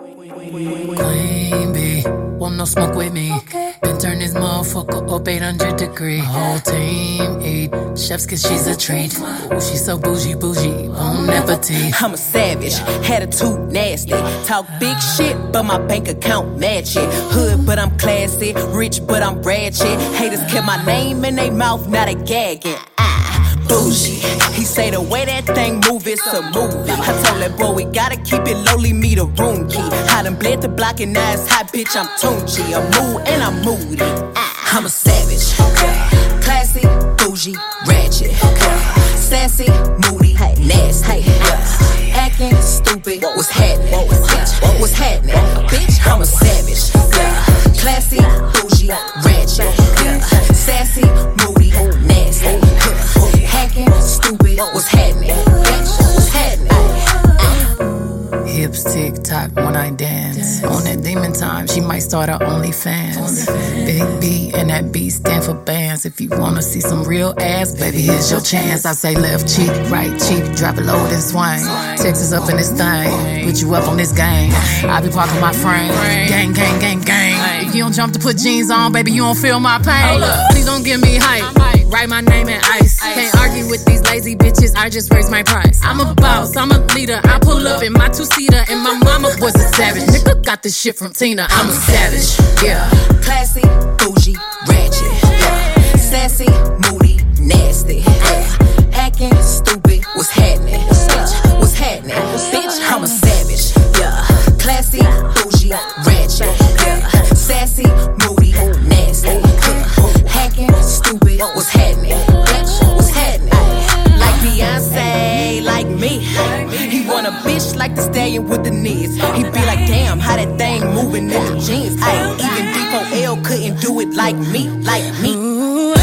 Queen bee, want no smoke with me. Been turn this motherfucker up 800 degrees. My whole team eat chefs cause she's a treat. Ooh, she's so bougie, bon appetit. I'm a savage, attitude nasty. Talk big shit, but my bank account match it. Hood, but I'm classy. Rich, but I'm ratchet. Haters kept my name in their mouth, now they gagging. Bougie. He say the way that thing move, it's a movie. I told that boy we gotta keep it lowly, me the room key. I done bled the block and now it's hot, bitch, I'm Tunchi. I'm mood and I'm moody. I'm a savage. Classy, bougie, ratchet. Sassy, moody, nasty. Acting stupid, what's happening? What's happening? Bitch, I'm a savage. Classy, bougie, ratchet. Sassy, moody, nasty. Hacking, stupid, what's happening? Bitch, what's happening? Hips tick tock when I dance. On that demon time, she might start her OnlyFans. Big B and that B stand for bands. If you wanna see some real ass, baby, here's your chance. I say left cheek, right cheek, drop it low and swing. Texas up in this thing, put you up on this game. I be parking my frame, gang, gang, gang, gang. If you don't jump to put jeans on, baby, you don't feel my pain. Please don't give me hype, write my name in ice. Can't argue with these lazy bitches, I just raise my price. I'm a boss, I'm a leader, I pull up in my two-seater, and my mama was a savage. Nigga got this shit from Tina, I'm a savage, yeah. Classy, bougie, ratchet, yeah. Sassy, moody, nasty, yeah. Acting stupid, what's happening? Bitch, what's happening? Bitch, I'm a savage, yeah. Classy, bougie, ratchet, yeah. Sassy, moody, nasty, yeah. Hacking, stupid, what's happening? Bitch, what's happening? Like Beyonce, like me. He want a bitch like the stallion with the knees. He be like, damn, how that thing moving in the jeans. Ay, even D4L couldn't do it like me, like me. Ooh,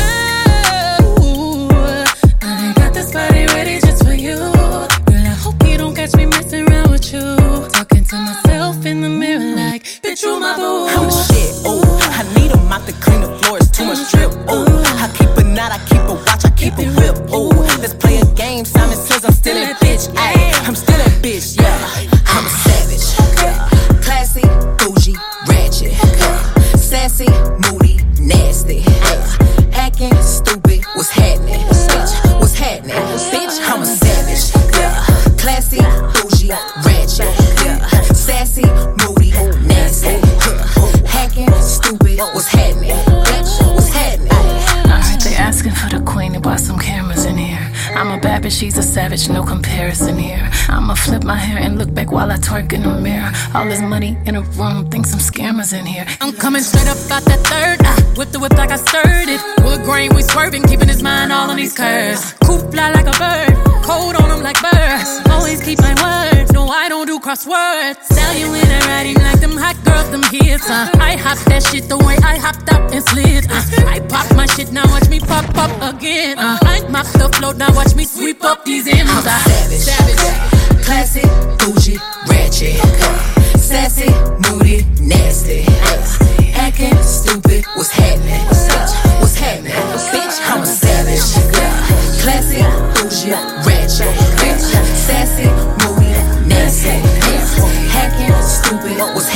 I got this body ready just for you. Girl, I hope you don't catch me messing around with you. Talking to myself in the mirror like, bitch, you my boo. I'm the shit, ooh. I need a mop to clean the floor, it's too much drip, ooh. I keep a knot, I keep a watch, I keep a whip, ooh. Let's play a game, Simon says I'm still that bitch, ayy. I'm still that bitch, yeah. I'm a savage, yeah. Classy, bougie, ratchet, yeah. Sassy, moody, nasty, yeah. Acting stupid, what's happening? Bitch, what's happening? Bitch, I'm a savage, yeah. Classy, bougie, ratchet, yeah. Sassy, moody, nasty, yeah. Hacking, stupid, what's happening? Bitch, what's happening? They asking for the queen to buy some cameras in here. I'm a bad bitch, she's a savage, no comparison here. I'ma flip my hair and look back while I twerk in the mirror. All this money in a room, think some scammers in here. I'm coming straight up out that third. Whip the whip like I stirred it. Wood grain, we swerving, keeping his mind all on these curves. Coop fly like a bird, cold on them like birds. Always keep my word, no I don't do crosswords. Sell you in a writing like them hot girls, them hits. I hop that shit the way I hopped up and slid. I pop my shit, now watch me pop up again. I mop the float, now watch me sweep up these M's. I'm savage, classy, bougie, ratchet, sassy, moody, nasty, acting stupid, what's happening? What's happening? Bitch, I'm a savage, classy, bougie, ratchet, sassy, moody, nasty, hacking, stupid, what's